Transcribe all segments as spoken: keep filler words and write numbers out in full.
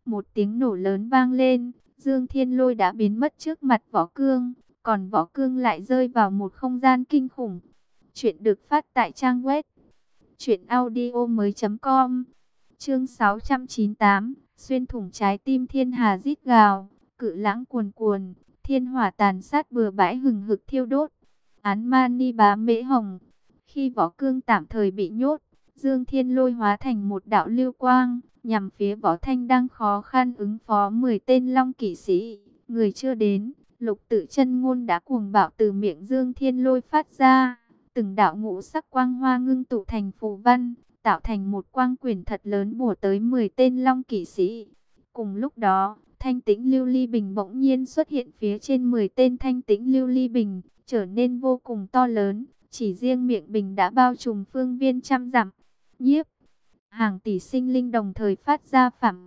Một tiếng nổ lớn vang lên, Dương Thiên Lôi đã biến mất trước mặt Võ Cương, còn Võ Cương lại rơi vào một không gian kinh khủng. Chuyện được phát tại trang web truyện audio mới chấm com. Chương sáu trăm chín mươi tám, xuyên thủng trái tim thiên hà rít gào, cự lãng cuồn cuồn, thiên hỏa tàn sát bừa bãi hừng hực thiêu đốt. Án Mani Bá Mễ Hồng. Khi Võ Cương tạm thời bị nhốt, Dương Thiên Lôi hóa thành một đạo lưu quang, nhằm phía Võ Thanh đang khó khăn ứng phó mười tên long kỵ sĩ. Người chưa đến, Lục Tự Chân Ngôn đã cuồng bạo từ miệng Dương Thiên Lôi phát ra. Từng đạo ngũ sắc quang hoa ngưng tụ thành phù văn, tạo thành một quang quyển thật lớn bủa tới mười tên long kỵ sĩ. Cùng lúc đó, thanh tĩnh lưu ly bình bỗng nhiên xuất hiện phía trên mười tên thanh tĩnh lưu ly bình, trở nên vô cùng to lớn. Chỉ riêng miệng bình đã bao trùm phương viên trăm dặm. Nhiếp, hàng tỷ sinh linh đồng thời phát ra phản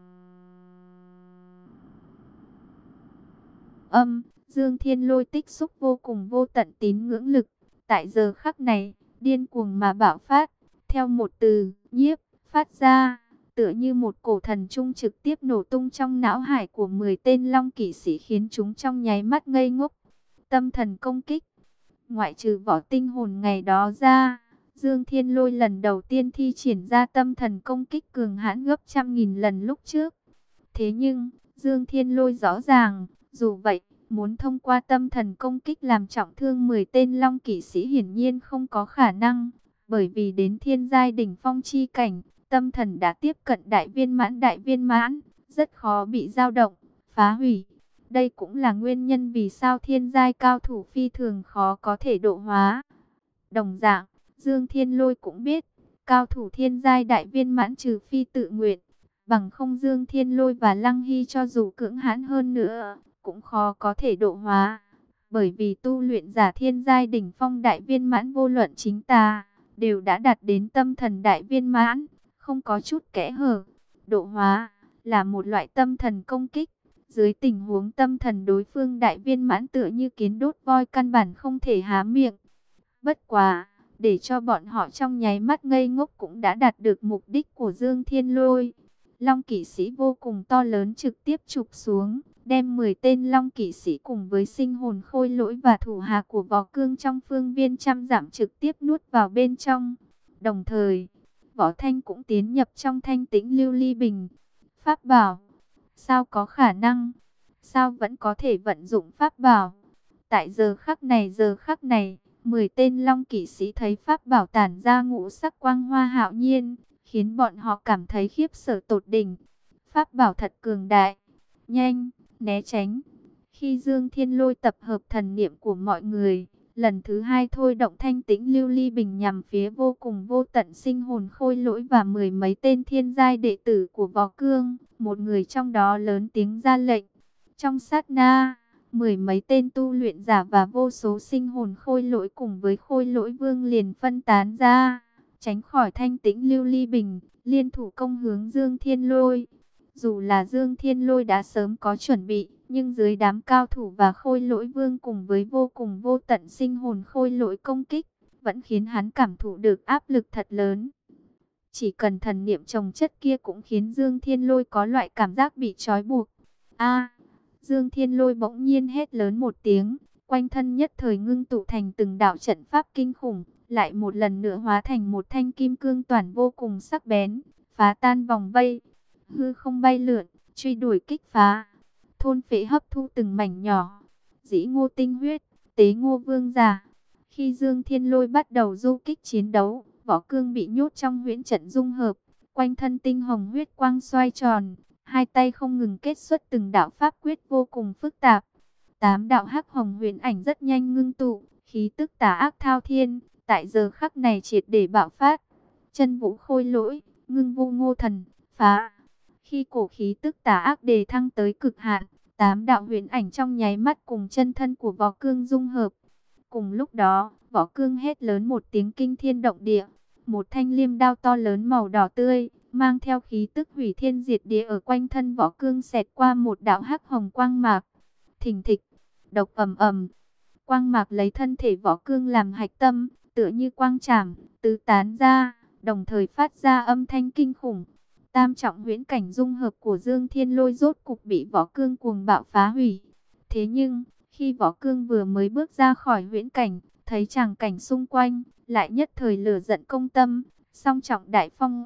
âm. Dương Thiên Lôi tích xúc vô cùng vô tận tín ngưỡng lực. Tại giờ khắc này, điên cuồng mà bạo phát, theo một từ, nhiếp, phát ra, tựa như một cổ thần trung trực tiếp nổ tung trong não hải của mười tên long kỵ sĩ khiến chúng trong nháy mắt ngây ngốc. Tâm thần công kích. Ngoại trừ võ tinh hồn ngày đó ra, Dương Thiên Lôi lần đầu tiên thi triển ra tâm thần công kích cường hãn gấp trăm nghìn lần lúc trước. Thế nhưng, Dương Thiên Lôi rõ ràng, dù vậy, muốn thông qua tâm thần công kích làm trọng thương mười tên long kỵ sĩ hiển nhiên không có khả năng. Bởi vì đến thiên giai đỉnh phong chi cảnh, tâm thần đã tiếp cận đại viên mãn đại viên mãn, rất khó bị dao động, phá hủy. Đây cũng là nguyên nhân vì sao thiên giai cao thủ phi thường khó có thể độ hóa. Đồng dạng, Dương Thiên Lôi cũng biết, cao thủ thiên giai đại viên mãn trừ phi tự nguyện, bằng không Dương Thiên Lôi và Lăng Hy cho dù cưỡng hãn hơn nữa, cũng khó có thể độ hóa. Bởi vì tu luyện giả thiên giai đỉnh phong đại viên mãn vô luận chính tà, đều đã đạt đến tâm thần đại viên mãn, không có chút kẽ hở. Độ hóa là một loại tâm thần công kích. Dưới tình huống tâm thần đối phương đại viên mãn tựa như kiến đốt voi căn bản không thể há miệng. Bất quá, để cho bọn họ trong nháy mắt ngây ngốc cũng đã đạt được mục đích của Dương Thiên Lôi. Long kỵ sĩ vô cùng to lớn trực tiếp chụp xuống, đem mười tên long kỵ sĩ cùng với sinh hồn khôi lỗi và thủ hạ của Võ Cương trong phương viên trăm dặm trực tiếp nuốt vào bên trong. Đồng thời, Võ Thanh cũng tiến nhập trong thanh tĩnh lưu ly bình. Pháp bảo. Sao có khả năng? Sao vẫn có thể vận dụng pháp bảo? Tại giờ khắc này giờ khắc này, mười tên long kỵ sĩ thấy pháp bảo tản ra ngũ sắc quang hoa hạo nhiên, khiến bọn họ cảm thấy khiếp sợ tột đỉnh. Pháp bảo thật cường đại. Nhanh, né tránh. Khi Dương Thiên Lôi tập hợp thần niệm của mọi người, lần thứ hai thôi động thanh tĩnh lưu ly bình nhằm phía vô cùng vô tận sinh hồn khôi lỗi và mười mấy tên thiên giai đệ tử của Võ Cương. Một người trong đó lớn tiếng ra lệnh. Trong sát na, mười mấy tên tu luyện giả và vô số sinh hồn khôi lỗi cùng với khôi lỗi vương liền phân tán ra, tránh khỏi thanh tĩnh lưu ly bình, liên thủ công hướng Dương Thiên Lôi. Dù là Dương Thiên Lôi đã sớm có chuẩn bị, nhưng dưới đám cao thủ và khôi lỗi vương cùng với vô cùng vô tận sinh hồn khôi lỗi công kích, vẫn khiến hắn cảm thụ được áp lực thật lớn. Chỉ cần thần niệm chồng chất kia cũng khiến Dương Thiên Lôi có loại cảm giác bị trói buộc. A! Dương Thiên Lôi bỗng nhiên hét lớn một tiếng, quanh thân nhất thời ngưng tụ thành từng đạo trận pháp kinh khủng, lại một lần nữa hóa thành một thanh kim cương toàn vô cùng sắc bén, phá tan vòng vây, hư không bay lượn, truy đuổi kích phá, thôn phệ hấp thu từng mảnh nhỏ. Dĩ ngô tinh huyết, tế ngô vương giả. Khi Dương Thiên Lôi bắt đầu du kích chiến đấu, Võ Cương bị nhốt trong huyễn trận dung hợp, quanh thân tinh hồng huyết quang xoay tròn, hai tay không ngừng kết xuất từng đạo pháp quyết vô cùng phức tạp. Tám đạo hắc hồng huyễn ảnh rất nhanh ngưng tụ, khí tức tà ác thao thiên, tại giờ khắc này triệt để bạo phát. Chân vũ khôi lỗi, ngưng vu ngô thần, phá. Khi cổ khí tức tà ác đề thăng tới cực hạn, tám đạo huyễn ảnh trong nháy mắt cùng chân thân của Võ Cương dung hợp. Cùng lúc đó, Võ Cương hét lớn một tiếng kinh thiên động địa. Một thanh liêm đao to lớn màu đỏ tươi, mang theo khí tức hủy thiên diệt địa ở quanh thân Võ Cương xẹt qua một đạo hắc hồng quang mạc. Thình thịch, độc ầm ầm. Quang mạc lấy thân thể Võ Cương làm hạch tâm, tựa như quang trảm, tứ tán ra, đồng thời phát ra âm thanh kinh khủng. tam trọng huyễn cảnh dung hợp của Dương Thiên Lôi rốt cục bị Võ Cương cuồng bạo phá hủy. Thế nhưng, khi Võ Cương vừa mới bước ra khỏi huyễn cảnh, thấy tràng cảnh xung quanh, lại nhất thời lửa giận công tâm, song trọng đại phong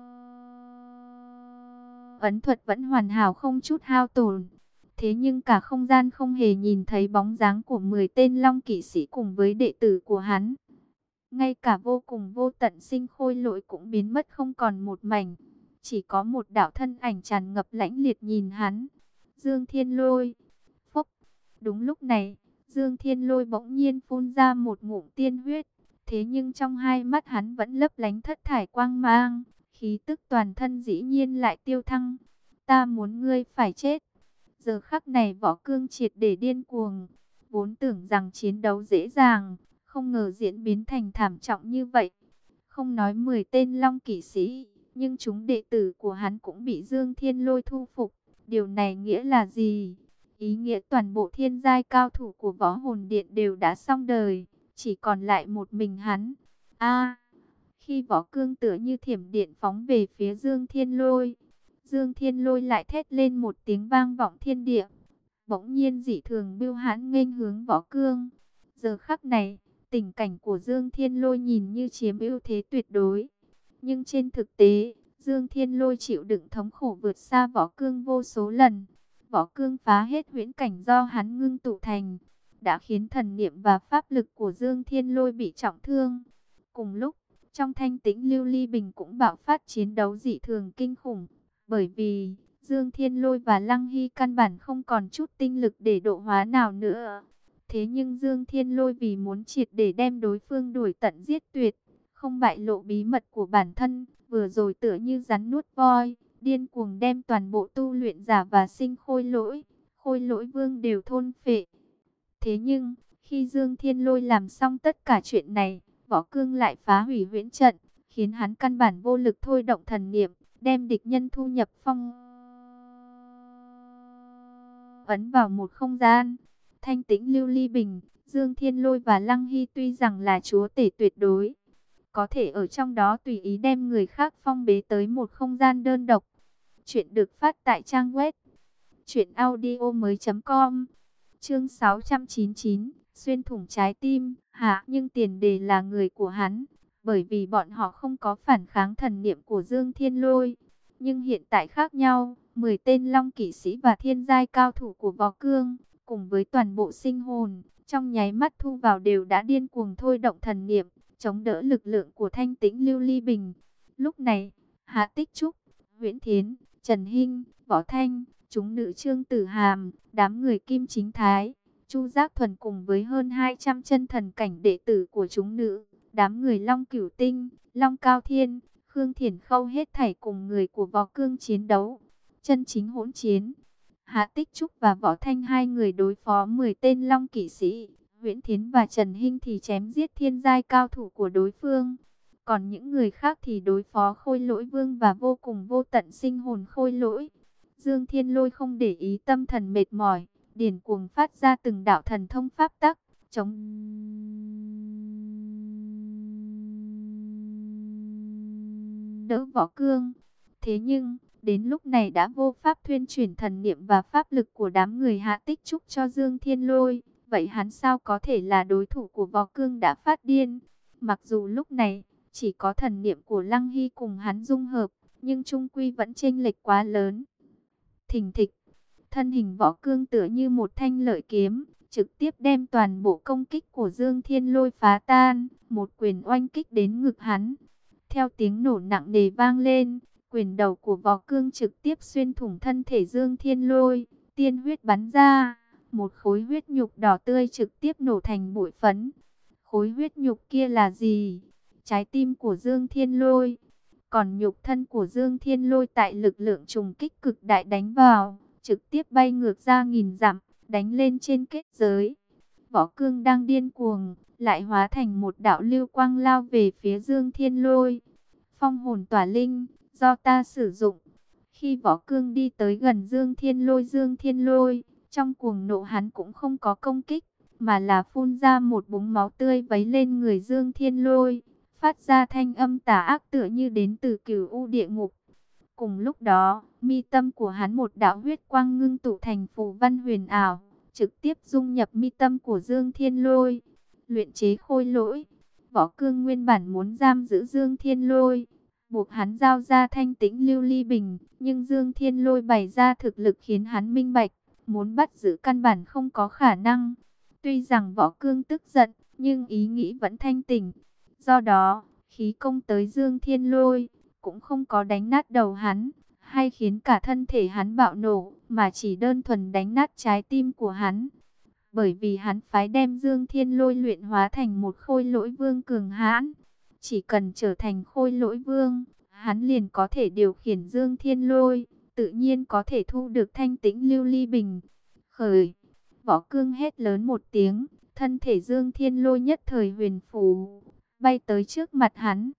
ấn thuật vẫn hoàn hảo không chút hao tổn. Thế nhưng cả không gian không hề nhìn thấy bóng dáng của mười tên Long kỵ sĩ cùng với đệ tử của hắn. Ngay cả vô cùng vô tận sinh khôi lỗi cũng biến mất không còn một mảnh. Chỉ có một đạo thân ảnh tràn ngập lãnh liệt nhìn hắn. Dương Thiên Lôi. Phốc. Đúng lúc này, Dương Thiên Lôi bỗng nhiên phun ra một ngụm tiên huyết. Thế nhưng trong hai mắt hắn vẫn lấp lánh thất thải quang mang. Khí tức toàn thân dĩ nhiên lại tiêu thăng. Ta muốn ngươi phải chết. Giờ khắc này Võ Cương triệt để điên cuồng. Vốn tưởng rằng chiến đấu dễ dàng, không ngờ diễn biến thành thảm trọng như vậy. Không nói mười tên Long kỵ sĩ, nhưng chúng đệ tử của hắn cũng bị Dương Thiên Lôi thu phục. Điều này nghĩa là gì? Ý nghĩa toàn bộ thiên giai cao thủ của Võ Hồn Điện đều đã xong đời, chỉ còn lại một mình hắn. A! Khi Võ Cương tựa như thiểm điện phóng về phía Dương Thiên Lôi, Dương Thiên Lôi lại thét lên một tiếng vang vọng thiên địa. Bỗng nhiên dị thường bưu hãn nghênh hướng Võ Cương. Giờ khắc này, tình cảnh của Dương Thiên Lôi nhìn như chiếm ưu thế tuyệt đối. Nhưng trên thực tế, Dương Thiên Lôi chịu đựng thống khổ vượt xa Võ Cương vô số lần. Võ Cương phá hết huyễn cảnh do hắn ngưng tụ thành, đã khiến thần niệm và pháp lực của Dương Thiên Lôi bị trọng thương. Cùng lúc, trong thanh tĩnh lưu ly bình cũng bạo phát chiến đấu dị thường kinh khủng. Bởi vì, Dương Thiên Lôi và Lăng Hy căn bản không còn chút tinh lực để độ hóa nào nữa. Thế nhưng Dương Thiên Lôi vì muốn triệt để đem đối phương đuổi tận giết tuyệt, không bại lộ bí mật của bản thân, vừa rồi tựa như rắn nuốt voi, điên cuồng đem toàn bộ tu luyện giả và sinh khôi lỗi, khôi lỗi vương đều thôn phệ. Thế nhưng, khi Dương Thiên Lôi làm xong tất cả chuyện này, Võ Cương lại phá hủy huyễn trận, khiến hắn căn bản vô lực thôi động thần niệm, đem địch nhân thu nhập phong ấn vào một không gian thanh tĩnh lưu ly bình. Dương Thiên Lôi và Lăng Hy tuy rằng là chúa tể tuyệt đối, có thể ở trong đó tùy ý đem người khác phong bế tới một không gian đơn độc. Chuyện được phát tại trang web truyện audio mới chấm com. Chương sáu trăm chín mươi chín, xuyên thủng trái tim. Hạ, nhưng tiền đề là người của hắn, bởi vì bọn họ không có phản kháng thần niệm của Dương Thiên Lôi. Nhưng hiện tại khác nhau, mười tên Long kỵ sĩ và thiên giai cao thủ của Võ Cương, cùng với toàn bộ sinh hồn, trong nháy mắt thu vào đều đã điên cuồng thôi động thần niệm, chống đỡ lực lượng của thanh tĩnh lưu ly bình. Lúc này, Hạ Tích Trúc, Huyễn Thiến, Trần Hinh, Võ Thanh, chúng nữ Trương Tử Hàm, đám người Kim Chính Thái, Chu Giác Thuần cùng với hơn hai trăm chân thần cảnh đệ tử của chúng nữ, đám người Long Cửu Tinh, Long Cao Thiên, Khương Thiển Khâu hết thảy cùng người của Võ Cương chiến đấu. Chân chính hỗn chiến. Hạ Tích Trúc và Võ Thanh hai người đối phó mười tên Long kỵ sĩ, Huyễn Thiến và Trần Hinh thì chém giết thiên giai cao thủ của đối phương. Còn những người khác thì đối phó khôi lỗi vương và vô cùng vô tận sinh hồn khôi lỗi. Dương Thiên Lôi không để ý tâm thần mệt mỏi, điền cuồng phát ra từng đạo thần thông pháp tắc, chống đỡ Võ Cương. Thế nhưng, đến lúc này đã vô pháp thuyên chuyển thần niệm và pháp lực của đám người Hạ Tích Trúc cho Dương Thiên Lôi. Vậy hắn sao có thể là đối thủ của Võ Cương đã phát điên? Mặc dù lúc này, chỉ có thần niệm của Lăng Hy cùng hắn dung hợp, nhưng chung quy vẫn chênh lệch quá lớn. Thình thịch, thân hình Võ Cương tựa như một thanh lợi kiếm, trực tiếp đem toàn bộ công kích của Dương Thiên Lôi phá tan, một quyền oanh kích đến ngực hắn. Theo tiếng nổ nặng nề vang lên, quyền đầu của Võ Cương trực tiếp xuyên thủng thân thể Dương Thiên Lôi, tiên huyết bắn ra, một khối huyết nhục đỏ tươi trực tiếp nổ thành bụi phấn. Khối huyết nhục kia là gì? Trái tim của Dương Thiên Lôi. Còn nhục thân của Dương Thiên Lôi tại lực lượng trùng kích cực đại đánh vào, trực tiếp bay ngược ra nghìn dặm, đánh lên trên kết giới. Võ Cương đang điên cuồng, lại hóa thành một đạo lưu quang lao về phía Dương Thiên Lôi. Phong hồn tỏa linh, do ta sử dụng. Khi Võ Cương đi tới gần Dương Thiên Lôi, Dương Thiên Lôi, trong cuồng nộ hắn cũng không có công kích, mà là phun ra một búng máu tươi vấy lên người Dương Thiên Lôi, phát ra thanh âm tà ác tựa như đến từ cửu u địa ngục. Cùng lúc đó, mi tâm của hắn một đạo huyết quang ngưng tụ thành phù văn huyền ảo, trực tiếp dung nhập mi tâm của Dương Thiên Lôi. Luyện chế khôi lỗi. Võ Cương nguyên bản muốn giam giữ Dương Thiên Lôi, buộc hắn giao ra thanh tĩnh lưu ly bình, nhưng Dương Thiên Lôi bày ra thực lực khiến hắn minh bạch, muốn bắt giữ căn bản không có khả năng. Tuy rằng Võ Cương tức giận, nhưng ý nghĩ vẫn thanh tỉnh. Do đó, khí công tới Dương Thiên Lôi, cũng không có đánh nát đầu hắn, hay khiến cả thân thể hắn bạo nổ, mà chỉ đơn thuần đánh nát trái tim của hắn. Bởi vì hắn phái đem Dương Thiên Lôi luyện hóa thành một khôi lỗi vương cường hãn. Chỉ cần trở thành khôi lỗi vương, hắn liền có thể điều khiển Dương Thiên Lôi, tự nhiên có thể thu được thanh tĩnh lưu ly bình. Khởi, Võ Cương hét lớn một tiếng, thân thể Dương Thiên Lôi nhất thời huyền phù, bay tới trước mặt hắn.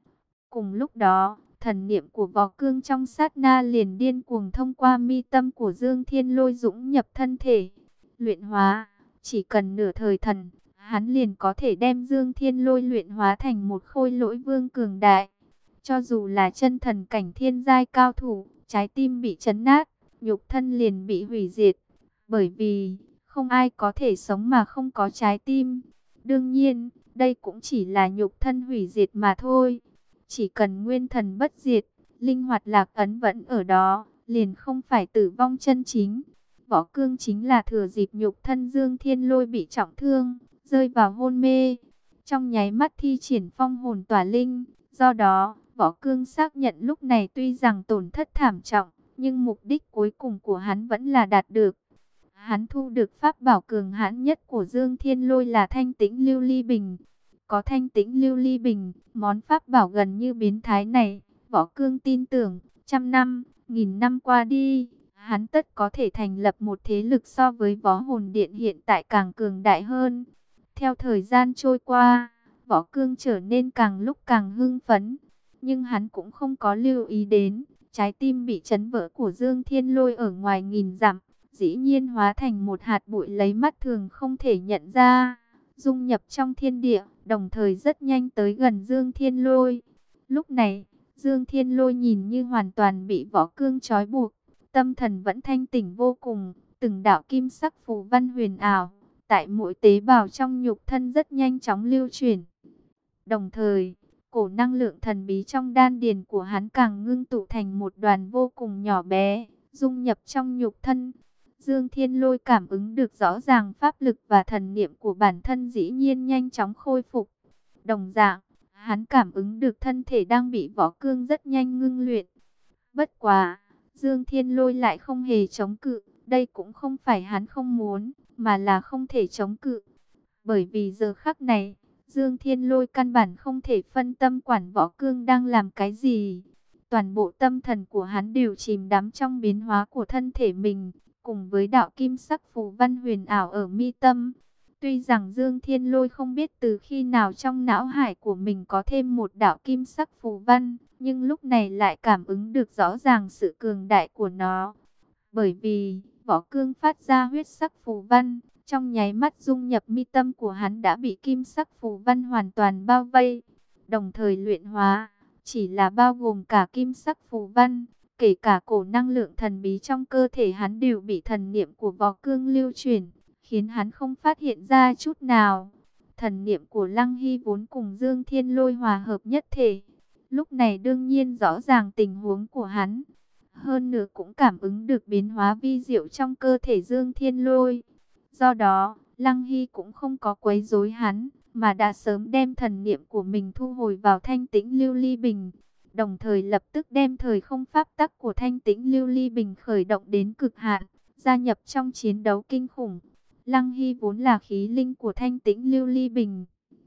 Cùng lúc đó, thần niệm của Võ Cương trong sát na liền điên cuồng thông qua mi tâm của Dương Thiên Lôi dũng nhập thân thể. Luyện hóa, chỉ cần nửa thời thần, hắn liền có thể đem Dương Thiên Lôi luyện hóa thành một khôi lỗi vương cường đại. Cho dù là chân thần cảnh thiên giai cao thủ, trái tim bị chấn nát, nhục thân liền bị hủy diệt. Bởi vì, không ai có thể sống mà không có trái tim. Đương nhiên, đây cũng chỉ là nhục thân hủy diệt mà thôi. Chỉ cần nguyên thần bất diệt, linh hoạt lạc ấn vẫn ở đó, liền không phải tử vong chân chính. Võ Cương chính là thừa dịp nhục thân Dương Thiên Lôi bị trọng thương, rơi vào hôn mê. Trong nháy mắt thi triển phong hồn tỏa linh, do đó, Võ Cương xác nhận lúc này tuy rằng tổn thất thảm trọng, nhưng mục đích cuối cùng của hắn vẫn là đạt được. Hắn thu được pháp bảo cường hãn nhất của Dương Thiên Lôi là thanh tĩnh lưu ly bình. Có thanh tĩnh lưu ly bình, món pháp bảo gần như biến thái này, Võ Cương tin tưởng, trăm năm, nghìn năm qua đi, hắn tất có thể thành lập một thế lực so với Võ Hồn Điện hiện tại càng cường đại hơn. Theo thời gian trôi qua, Võ Cương trở nên càng lúc càng hưng phấn, nhưng hắn cũng không có lưu ý đến, trái tim bị chấn vỡ của Dương Thiên Lôi ở ngoài nghìn dặm, dĩ nhiên hóa thành một hạt bụi lấy mắt thường không thể nhận ra, dung nhập trong thiên địa, đồng thời rất nhanh tới gần Dương Thiên Lôi. Lúc này, Dương Thiên Lôi nhìn như hoàn toàn bị Võ Cương trói buộc, tâm thần vẫn thanh tỉnh vô cùng, từng đạo kim sắc phù văn huyền ảo, tại mỗi tế bào trong nhục thân rất nhanh chóng lưu chuyển. Đồng thời, cổ năng lượng thần bí trong đan điền của hắn càng ngưng tụ thành một đoàn vô cùng nhỏ bé, dung nhập trong nhục thân. Dương Thiên Lôi cảm ứng được rõ ràng pháp lực và thần niệm của bản thân dĩ nhiên nhanh chóng khôi phục. Đồng dạng, hắn cảm ứng được thân thể đang bị Võ Cương rất nhanh ngưng luyện. Bất quá, Dương Thiên Lôi lại không hề chống cự, đây cũng không phải hắn không muốn, mà là không thể chống cự. Bởi vì giờ khắc này, Dương Thiên Lôi căn bản không thể phân tâm quản Võ Cương đang làm cái gì. Toàn bộ tâm thần của hắn đều chìm đắm trong biến hóa của thân thể mình, cùng với đạo kim sắc phù văn huyền ảo ở mi tâm. Tuy rằng Dương Thiên Lôi không biết từ khi nào trong não hải của mình có thêm một đạo kim sắc phù văn, nhưng lúc này lại cảm ứng được rõ ràng sự cường đại của nó. Bởi vì, Võ Cương phát ra huyết sắc phù văn, trong nháy mắt dung nhập mi tâm của hắn đã bị kim sắc phù văn hoàn toàn bao vây. Đồng thời luyện hóa, chỉ là bao gồm cả kim sắc phù văn, kể cả cổ năng lượng thần bí trong cơ thể hắn đều bị thần niệm của Võ Cương lưu chuyển, khiến hắn không phát hiện ra chút nào. Thần niệm của Lăng Hy vốn cùng Dương Thiên Lôi hòa hợp nhất thể, lúc này đương nhiên rõ ràng tình huống của hắn. Hơn nữa cũng cảm ứng được biến hóa vi diệu trong cơ thể Dương Thiên Lôi. Do đó, Lăng Hy cũng không có quấy rối hắn, mà đã sớm đem thần niệm của mình thu hồi vào thanh tĩnh lưu ly bình. Đồng thời lập tức đem thời không pháp tắc của thanh tĩnh lưu ly bình khởi động đến cực hạn, gia nhập trong chiến đấu kinh khủng. Lăng Hy vốn là khí linh của thanh tĩnh lưu ly bình.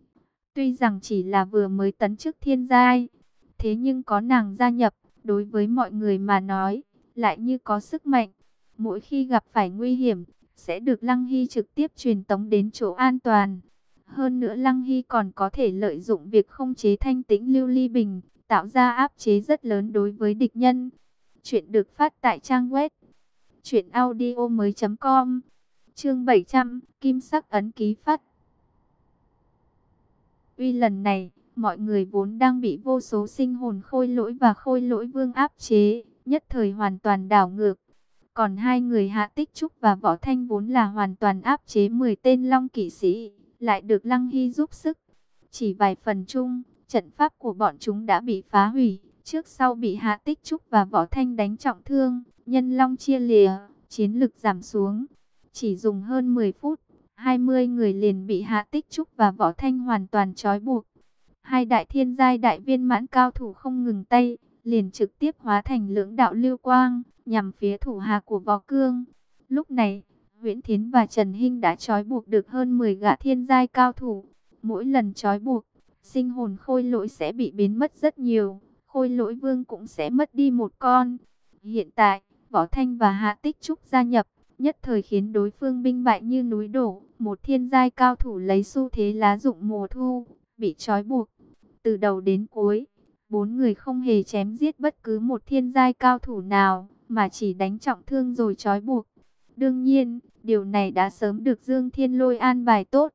Tuy rằng chỉ là vừa mới tấn chức thiên giai, thế nhưng có nàng gia nhập, đối với mọi người mà nói, lại như có sức mạnh. Mỗi khi gặp phải nguy hiểm, sẽ được Lăng Hy trực tiếp truyền tống đến chỗ an toàn. Hơn nữa Lăng Hy còn có thể lợi dụng việc không chế thanh tĩnh lưu ly bình, tạo ra áp chế rất lớn đối với địch nhân. Chuyện được phát tại trang web truyện audio mới chấm com. Chương bảy trăm, Kim sắc ấn ký phát. Uy lần này, Mọi người vốn đang bị vô số sinh hồn khôi lỗi và khôi lỗi vương áp chế, nhất thời hoàn toàn đảo ngược. Còn hai người Hạ Tích Trúc và Võ Thanh vốn là hoàn toàn áp chế mười tên long kỵ sĩ, lại được Lăng Hy giúp sức. Chỉ vài phần chung, trận pháp của bọn chúng đã bị phá hủy, trước sau bị Hạ Tích Trúc và Võ Thanh đánh trọng thương, nhân long chia lìa, chiến lực giảm xuống. Chỉ dùng hơn mười phút, hai mươi người liền bị Hạ Tích Trúc và Võ Thanh hoàn toàn trói buộc. Hai đại thiên giai đại viên mãn cao thủ không ngừng tay, liền trực tiếp hóa thành lưỡng đạo lưu quang, nhằm phía thủ hạ của Võ Cương. Lúc này, Huyễn Thiến và Trần Hinh đã trói buộc được hơn mười gã thiên giai cao thủ. Mỗi lần trói buộc, sinh hồn khôi lỗi sẽ bị biến mất rất nhiều, khôi lỗi vương cũng sẽ mất đi một con. Hiện tại, Võ Thanh và Hạ Tích Trúc gia nhập, nhất thời khiến đối phương binh bại như núi đổ. Một thiên giai cao thủ lấy xu thế lá rụng mùa thu, bị trói buộc. Từ đầu đến cuối, bốn người không hề chém giết bất cứ một thiên giai cao thủ nào, mà chỉ đánh trọng thương rồi trói buộc. Đương nhiên, điều này đã sớm được Dương Thiên Lôi an bài tốt.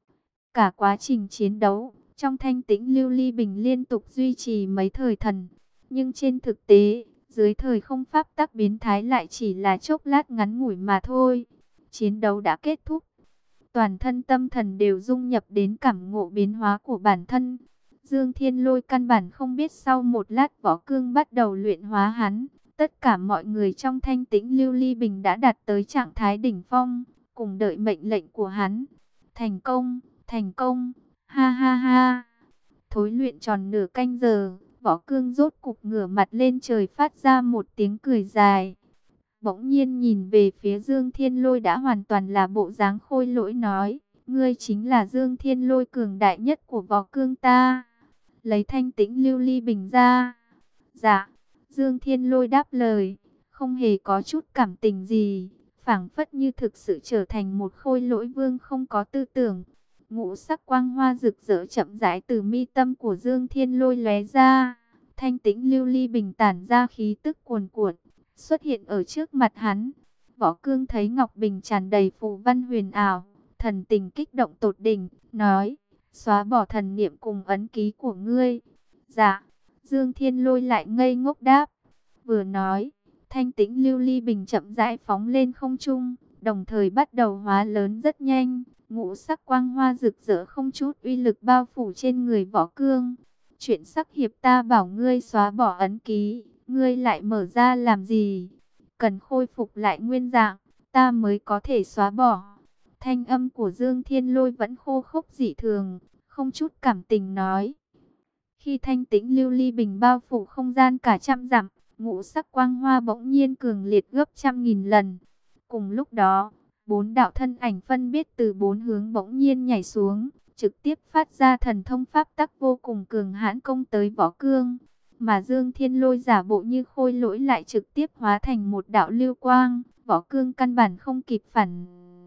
Cả quá trình chiến đấu, trong thanh tĩnh lưu ly bình liên tục duy trì mấy thời thần. Nhưng trên thực tế, dưới thời không pháp tắc biến thái lại chỉ là chốc lát ngắn ngủi mà thôi. Chiến đấu đã kết thúc. Toàn thân tâm thần đều dung nhập đến cảm ngộ biến hóa của bản thân. Dương Thiên Lôi căn bản không biết sau một lát Võ Cương bắt đầu luyện hóa hắn. Tất cả mọi người trong thanh tĩnh lưu ly bình đã đạt tới trạng thái đỉnh phong, cùng đợi mệnh lệnh của hắn. Thành công, thành công, ha ha ha. Thối luyện tròn nửa canh giờ, Võ Cương rốt cục ngửa mặt lên trời phát ra một tiếng cười dài. Bỗng nhiên nhìn về phía Dương Thiên Lôi đã hoàn toàn là bộ dáng khôi lỗi nói, ngươi chính là Dương Thiên Lôi cường đại nhất của Võ Cương ta. Lấy thanh tĩnh lưu ly bình ra. Dạ, Dương Thiên Lôi đáp lời, không hề có chút cảm tình gì, phảng phất như thực sự trở thành một khôi lỗi vương không có tư tưởng. Ngũ sắc quang hoa rực rỡ chậm rãi từ mi tâm của Dương Thiên Lôi lóe ra, thanh tĩnh lưu ly bình tản ra khí tức cuồn cuộn, xuất hiện ở trước mặt hắn. Võ Cương thấy ngọc bình tràn đầy phù văn huyền ảo, thần tình kích động tột đỉnh, nói, xóa bỏ thần niệm cùng ấn ký của ngươi. Dạ. Dương Thiên Lôi lại ngây ngốc đáp. Vừa nói, thanh tĩnh lưu ly bình chậm rãi phóng lên không trung, đồng thời bắt đầu hóa lớn rất nhanh. Ngũ sắc quang hoa rực rỡ không chút uy lực bao phủ trên người Võ Cương. Chuyện sắc hiệp ta bảo ngươi xóa bỏ ấn ký, ngươi lại mở ra làm gì? Cần khôi phục lại nguyên dạng, ta mới có thể xóa bỏ. Thanh âm của Dương Thiên Lôi vẫn khô khốc dị thường, không chút cảm tình nói. Khi thanh tĩnh lưu ly bình bao phủ không gian cả trăm dặm, ngũ sắc quang hoa bỗng nhiên cường liệt gấp trăm nghìn lần. Cùng lúc đó, bốn đạo thân ảnh phân biệt từ bốn hướng bỗng nhiên nhảy xuống, trực tiếp phát ra thần thông pháp tắc vô cùng cường hãn công tới Võ Cương. Mà Dương Thiên Lôi giả bộ như khôi lỗi lại trực tiếp hóa thành một đạo lưu quang, Võ Cương căn bản không kịp phản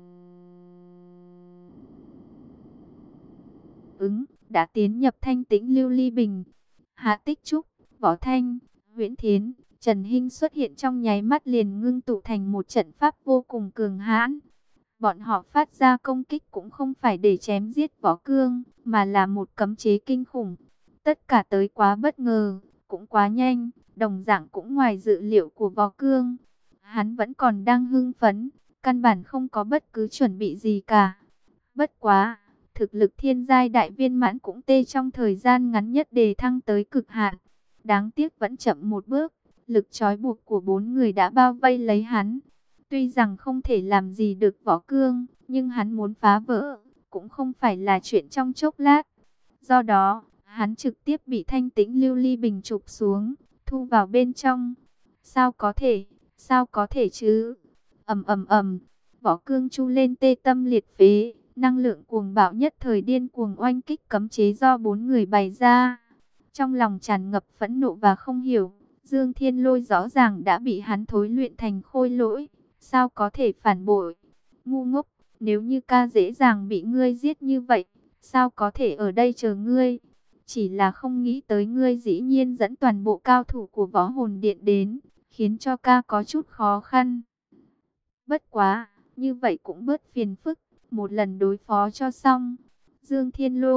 ứng, đã tiến nhập thanh tĩnh lưu ly bình. Hạ Tích Trúc, Võ Thanh, Huyễn Thiến, Trần Hinh xuất hiện trong nháy mắt liền ngưng tụ thành một trận pháp vô cùng cường hãn. Bọn họ phát ra công kích cũng không phải để chém giết Võ Cương, mà là một cấm chế kinh khủng. Tất cả tới quá bất ngờ, cũng quá nhanh, đồng dạng cũng ngoài dự liệu của Võ Cương. Hắn vẫn còn đang hưng phấn, căn bản không có bất cứ chuẩn bị gì cả. Bất quá, thực lực thiên giai đại viên mãn cũng tê trong thời gian ngắn nhất đề thăng tới cực hạn. Đáng tiếc vẫn chậm một bước, lực trói buộc của bốn người đã bao vây lấy hắn. Tuy rằng không thể làm gì được Võ Cương, nhưng hắn muốn phá vỡ, cũng không phải là chuyện trong chốc lát. Do đó, hắn trực tiếp bị thanh tĩnh lưu ly bình chụp xuống, thu vào bên trong. Sao có thể, sao có thể chứ? Ầm ầm ầm, Võ Cương chu lên tê tâm liệt phế, năng lượng cuồng bạo nhất thời điên cuồng oanh kích cấm chế do bốn người bày ra. Trong lòng tràn ngập phẫn nộ và không hiểu, Dương Thiên Lôi rõ ràng đã bị hắn thối luyện thành khôi lỗi, sao có thể phản bội? Ngu ngốc, nếu như ca dễ dàng bị ngươi giết như vậy, sao có thể ở đây chờ ngươi? Chỉ là không nghĩ tới ngươi dĩ nhiên dẫn toàn bộ cao thủ của Võ Hồn Điện đến, khiến cho ca có chút khó khăn. Bất quá, như vậy cũng bớt phiền phức, một lần đối phó cho xong. Dương Thiên Lôi,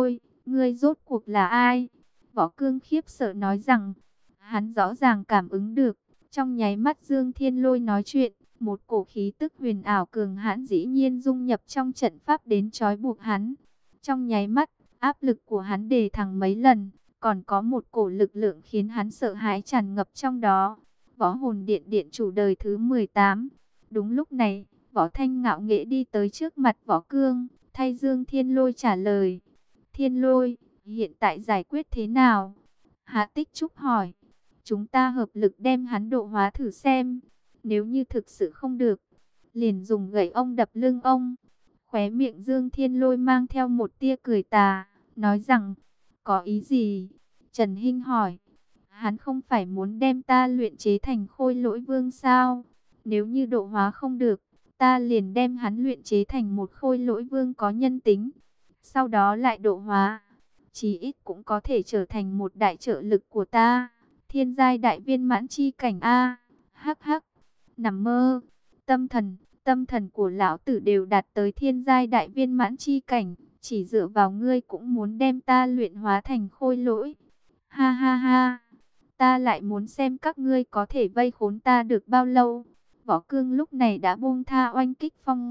Ngươi rốt cuộc là ai? Võ Cương khiếp sợ nói rằng, hắn rõ ràng cảm ứng được, trong nháy mắt Dương Thiên Lôi nói chuyện, một cổ khí tức huyền ảo cường hãn dĩ nhiên dung nhập trong trận pháp đến trói buộc hắn. Trong nháy mắt, áp lực của hắn đề thăng mấy lần, còn có một cổ lực lượng khiến hắn sợ hãi tràn ngập trong đó. Võ Hồn Điện điện chủ đời thứ mười tám. Đúng lúc này, Võ Thanh ngạo nghễ đi tới trước mặt Võ Cương, thay Dương Thiên Lôi trả lời. Thiên Lôi, hiện tại giải quyết thế nào? Hạ Tích Trúc hỏi. Chúng ta hợp lực đem hắn độ hóa thử xem. Nếu như thực sự không được, liền dùng gậy ông đập lưng ông. Khóe miệng Dương Thiên Lôi mang theo một tia cười tà, nói rằng, có ý gì? Trần Hinh hỏi, hắn không phải muốn đem ta luyện chế thành khôi lỗi vương sao? Nếu như độ hóa không được, ta liền đem hắn luyện chế thành một khôi lỗi vương có nhân tính. Sau đó lại độ hóa, chí ít cũng có thể trở thành một đại trợ lực của ta. Thiên giai đại viên mãn chi cảnh A. Hắc hắc, nằm mơ. Tâm thần, tâm thần của lão tử đều đạt tới thiên giai đại viên mãn chi cảnh. Chỉ dựa vào ngươi cũng muốn đem ta luyện hóa thành khôi lỗi. Ha ha ha, ta lại muốn xem các ngươi có thể vây khốn ta được bao lâu. Võ Cương lúc này đã buông tha oanh kích phong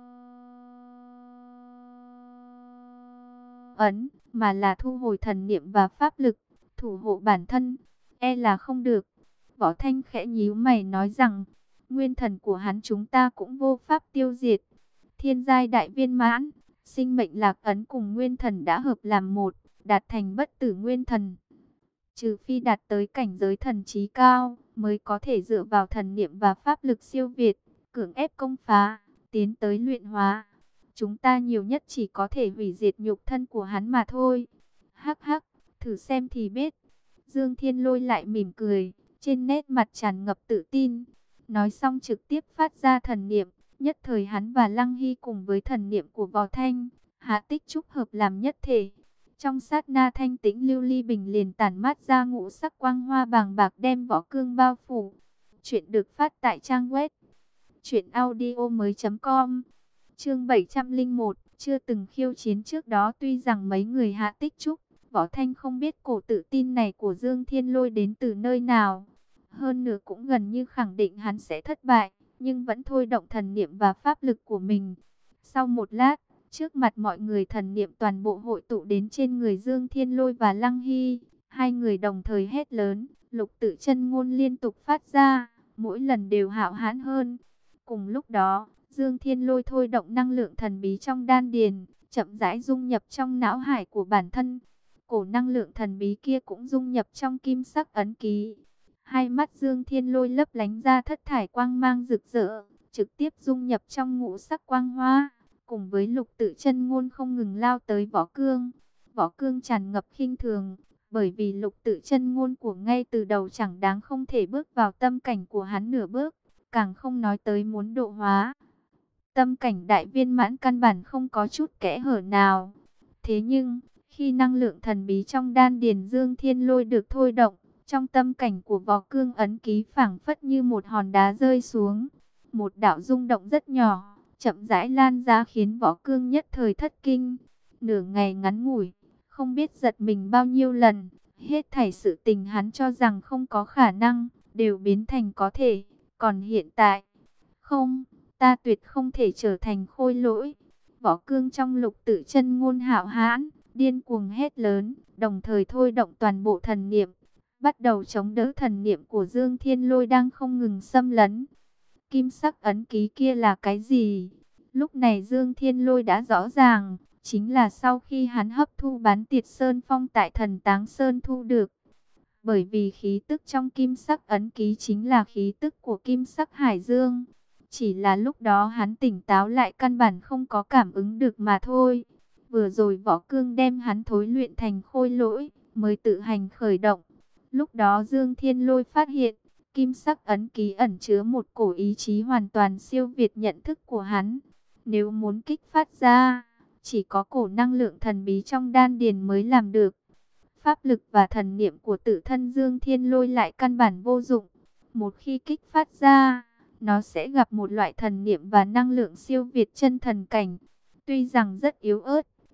ấn, mà là thu hồi thần niệm và pháp lực, thủ hộ bản thân. E là không được. Võ Thanh khẽ nhíu mày nói rằng, nguyên thần của hắn chúng ta cũng vô pháp tiêu diệt. Thiên giai đại viên mãn, sinh mệnh lạc ấn cùng nguyên thần đã hợp làm một, đạt thành bất tử nguyên thần. Trừ phi đạt tới cảnh giới thần trí cao, mới có thể dựa vào thần niệm và pháp lực siêu việt, cưỡng ép công phá, tiến tới luyện hóa. Chúng ta nhiều nhất chỉ có thể hủy diệt nhục thân của hắn mà thôi. Hắc hắc, thử xem thì biết. Dương Thiên Lôi lại mỉm cười, trên nét mặt tràn ngập tự tin. Nói xong trực tiếp phát ra thần niệm, nhất thời hắn và Lăng Hy cùng với thần niệm của Võ Thanh, Hạ Tích Trúc hợp làm nhất thể. Trong sát na thanh tĩnh lưu ly bình liền tản mát ra ngũ sắc quang hoa bàng bạc đem Võ Cương bao phủ. Chuyện được phát tại trang web truyện audio mới chấm com. Chương bảy trăm lẻ một, chưa từng khiêu chiến trước đó. Tuy rằng mấy người Hạ Tích Trúc, Võ Thanh không biết cổ tự tin này của Dương Thiên Lôi đến từ nơi nào. Hơn nữa cũng gần như khẳng định hắn sẽ thất bại, nhưng vẫn thôi động thần niệm và pháp lực của mình. Sau một lát, trước mặt mọi người thần niệm toàn bộ hội tụ đến trên người Dương Thiên Lôi và Lăng Hy. Hai người đồng thời hét lớn, lục tự chân ngôn liên tục phát ra, mỗi lần đều hạo hãn hơn. Cùng lúc đó, Dương Thiên Lôi thôi động năng lượng thần bí trong đan điền, chậm rãi dung nhập trong não hải của bản thân. Cổ năng lượng thần bí kia cũng dung nhập trong kim sắc ấn ký. Hai mắt Dương Thiên Lôi lấp lánh ra thất thải quang mang rực rỡ, trực tiếp dung nhập trong ngũ sắc quang hoa, cùng với lục tự chân ngôn không ngừng lao tới Võ Cương. Võ Cương tràn ngập khinh thường, bởi vì lục tự chân ngôn của ngay từ đầu chẳng đáng không thể bước vào tâm cảnh của hắn nửa bước, càng không nói tới muốn độ hóa. Tâm cảnh đại viên mãn căn bản không có chút kẽ hở nào. Thế nhưng, khi năng lượng thần bí trong đan điền Dương Thiên Lôi được thôi động, trong tâm cảnh của Võ Cương ấn ký phảng phất như một hòn đá rơi xuống. Một đạo rung động rất nhỏ, chậm rãi lan ra khiến Võ Cương nhất thời thất kinh. Nửa ngày ngắn ngủi, không biết giật mình bao nhiêu lần, hết thảy sự tình hắn cho rằng không có khả năng, đều biến thành có thể. Còn hiện tại, không, ta tuyệt không thể trở thành khôi lỗi. Võ Cương trong lục tự chân ngôn hạo hãn, điên cuồng hét lớn, đồng thời thôi động toàn bộ thần niệm, bắt đầu chống đỡ thần niệm của Dương Thiên Lôi đang không ngừng xâm lấn. Kim sắc ấn ký kia là cái gì? Lúc này Dương Thiên Lôi đã rõ ràng, chính là sau khi hắn hấp thu bán tiệt sơn phong tại thần táng sơn thu được. Bởi vì khí tức trong kim sắc ấn ký chính là khí tức của kim sắc hải dương. Chỉ là lúc đó hắn tỉnh táo lại căn bản không có cảm ứng được mà thôi. Vừa rồi Võ Cương đem hắn thối luyện thành khôi lỗi, mới tự hành khởi động. Lúc đó Dương Thiên Lôi phát hiện, kim sắc ấn ký ẩn chứa một cổ ý chí hoàn toàn siêu việt nhận thức của hắn. Nếu muốn kích phát ra, chỉ có cổ năng lượng thần bí trong đan điền mới làm được. Pháp lực và thần niệm của tự thân Dương Thiên Lôi lại căn bản vô dụng. Một khi kích phát ra, nó sẽ gặp một loại thần niệm và năng lượng siêu việt chân thần cảnh. Tuy rằng rất yếu ớt,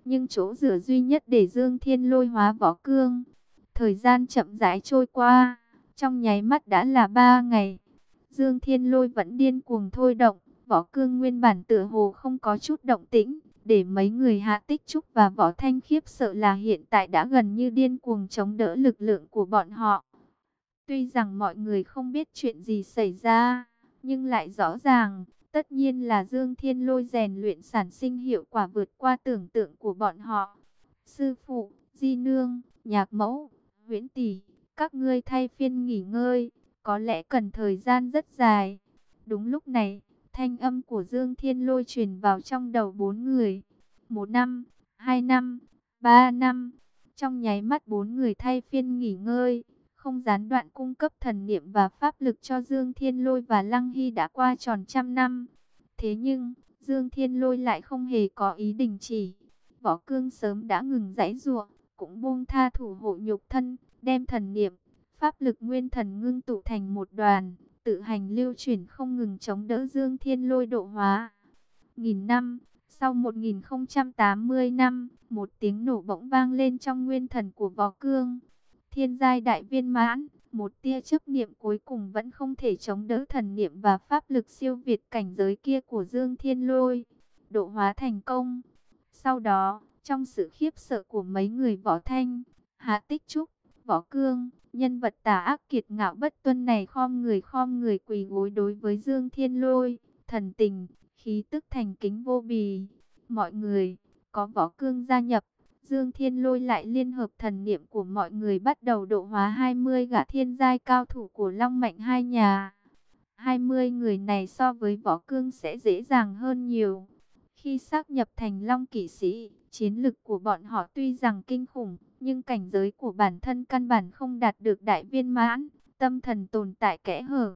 nhưng chỗ dựa duy nhất để Dương Thiên Lôi hóa võ cương. Thời gian chậm rãi trôi qua, trong nháy mắt đã là ba ngày. Dương Thiên Lôi vẫn điên cuồng thôi động, võ cương nguyên bản tựa hồ không có chút động tĩnh, để mấy người Hạ Tích Trúc và Võ Thanh khiếp sợ là hiện tại đã gần như điên cuồng chống đỡ lực lượng của bọn họ. Tuy rằng mọi người không biết chuyện gì xảy ra, nhưng lại rõ ràng, tất nhiên là Dương Thiên Lôi rèn luyện sản sinh hiệu quả vượt qua tưởng tượng của bọn họ. Sư phụ, Di Nương, Nhạc Mẫu, Huyễn Tỷ, các ngươi thay phiên nghỉ ngơi, có lẽ cần thời gian rất dài. Đúng lúc này, thanh âm của Dương Thiên Lôi truyền vào trong đầu bốn người. Một năm, hai năm, ba năm. Trong nháy mắt bốn người thay phiên nghỉ ngơi, không gián đoạn cung cấp thần niệm và pháp lực cho Dương Thiên Lôi và Lăng Hy đã qua tròn trăm năm. Thế nhưng, Dương Thiên Lôi lại không hề có ý đình chỉ. Võ cương sớm đã ngừng giãy giụa, cũng buông tha thủ hộ nhục thân, đem thần niệm, pháp lực nguyên thần ngưng tụ thành một đoàn, tự hành lưu chuyển không ngừng chống đỡ Dương Thiên Lôi độ hóa. Nghìn năm, sau một nghìn không trăm tám mươi năm, một tiếng nổ bỗng vang lên trong nguyên thần của Võ Cương. Thiên giai đại viên mãn, một tia chấp niệm cuối cùng vẫn không thể chống đỡ thần niệm và pháp lực siêu việt cảnh giới kia của Dương Thiên Lôi. Độ hóa thành công. Sau đó, trong sự khiếp sợ của mấy người Võ Thanh, Hạ Tích Trúc, Võ Cương, nhân vật tà ác kiệt ngạo bất tuân này khom người khom người quỳ gối đối với Dương Thiên Lôi, thần tình, khí tức thành kính vô bì. Mọi người, có Võ Cương gia nhập, Dương Thiên Lôi lại liên hợp thần niệm của mọi người bắt đầu độ hóa hai mươi gã thiên giai cao thủ của Long Mạnh hai nhà. hai mươi người này so với Võ Cương sẽ dễ dàng hơn nhiều. Khi xác nhập thành Long Kỵ Sĩ, chiến lực của bọn họ tuy rằng kinh khủng, nhưng cảnh giới của bản thân căn bản không đạt được đại viên mãn, tâm thần tồn tại kẽ hở.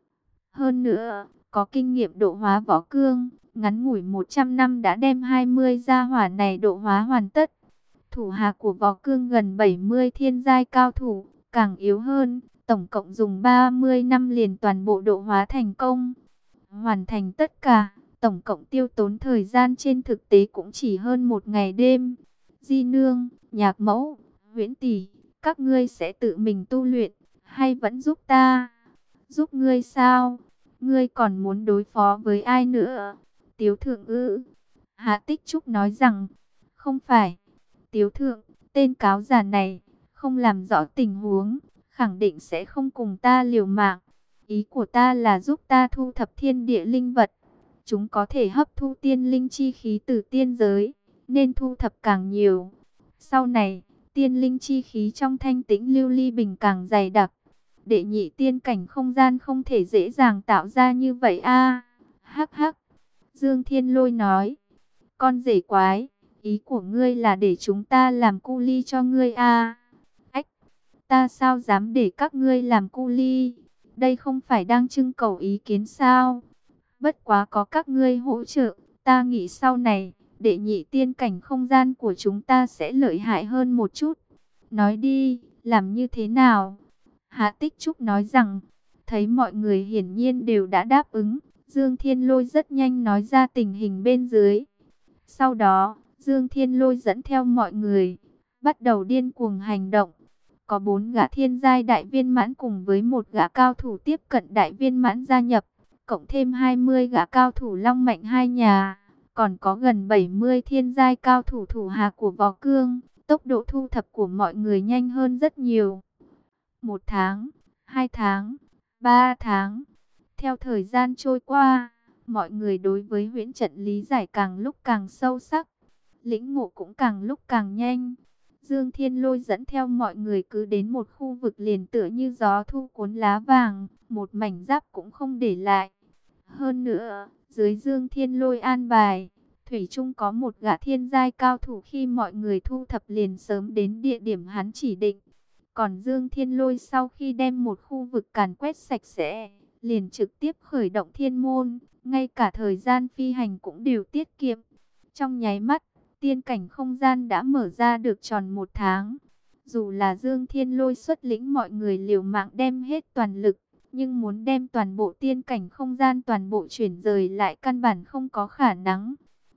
Hơn nữa, có kinh nghiệm độ hóa Võ Cương, ngắn ngủi một trăm năm đã đem hai mươi gia hỏa này độ hóa hoàn tất. Thủ hạ của Võ Cương gần bảy mươi thiên giai cao thủ, càng yếu hơn, tổng cộng dùng ba mươi năm liền toàn bộ độ hóa thành công. Hoàn thành tất cả, tổng cộng tiêu tốn thời gian trên thực tế cũng chỉ hơn một ngày đêm. Di Nương, Nhạc Mẫu, Huyễn Tỷ, các ngươi sẽ tự mình tu luyện, hay vẫn giúp ta? Giúp ngươi sao? Ngươi còn muốn đối phó với ai nữa? Tiếu Thượng ư? Hạ Tích Trúc nói rằng, không phải. Tiếu Thượng, tên cáo già này, không làm rõ tình huống, khẳng định sẽ không cùng ta liều mạng. Ý của ta là giúp ta thu thập thiên địa linh vật. Chúng có thể hấp thu tiên linh chi khí từ tiên giới, nên thu thập càng nhiều. Sau này, tiên linh chi khí trong thanh tĩnh lưu ly bình càng dày đặc. Đệ nhị tiên cảnh không gian không thể dễ dàng tạo ra như vậy a. Hắc hắc. Dương Thiên Lôi nói, con rể quái, ý của ngươi là để chúng ta làm cu ly cho ngươi a? Ách, ta sao dám để các ngươi làm cu ly? Đây không phải đang trưng cầu ý kiến sao? Bất quá có các ngươi hỗ trợ, ta nghĩ sau này, đệ nhị tiên cảnh không gian của chúng ta sẽ lợi hại hơn một chút. Nói đi, làm như thế nào? Hạ Tích Trúc nói rằng, thấy mọi người hiển nhiên đều đã đáp ứng, Dương Thiên Lôi rất nhanh nói ra tình hình bên dưới. Sau đó, Dương Thiên Lôi dẫn theo mọi người, bắt đầu điên cuồng hành động. Có bốn gã thiên giai đại viên mãn cùng với một gã cao thủ tiếp cận đại viên mãn gia nhập, cộng thêm hai mươi gã cao thủ Long Mạnh hai nhà, còn có gần bảy mươi thiên giai cao thủ thủ hạ của Võ Cương. Tốc độ thu thập của mọi người nhanh hơn rất nhiều. Một tháng, hai tháng, ba tháng. Theo thời gian trôi qua, mọi người đối với huyễn trận lý giải càng lúc càng sâu sắc, lĩnh ngộ cũng càng lúc càng nhanh. Dương Thiên Lôi dẫn theo mọi người cứ đến một khu vực liền tựa như gió thu cuốn lá vàng, một mảnh giáp cũng không để lại. Hơn nữa, dưới Dương Thiên Lôi an bài, thủy chung có một gã thiên giai cao thủ khi mọi người thu thập liền sớm đến địa điểm hắn chỉ định. Còn Dương Thiên Lôi sau khi đem một khu vực càn quét sạch sẽ, liền trực tiếp khởi động thiên môn, ngay cả thời gian phi hành cũng đều tiết kiệm. Trong nháy mắt, tiên cảnh không gian đã mở ra được tròn một tháng. Dù là Dương Thiên Lôi xuất lĩnh mọi người liều mạng đem hết toàn lực, nhưng muốn đem toàn bộ tiên cảnh không gian toàn bộ chuyển rời lại căn bản không có khả năng.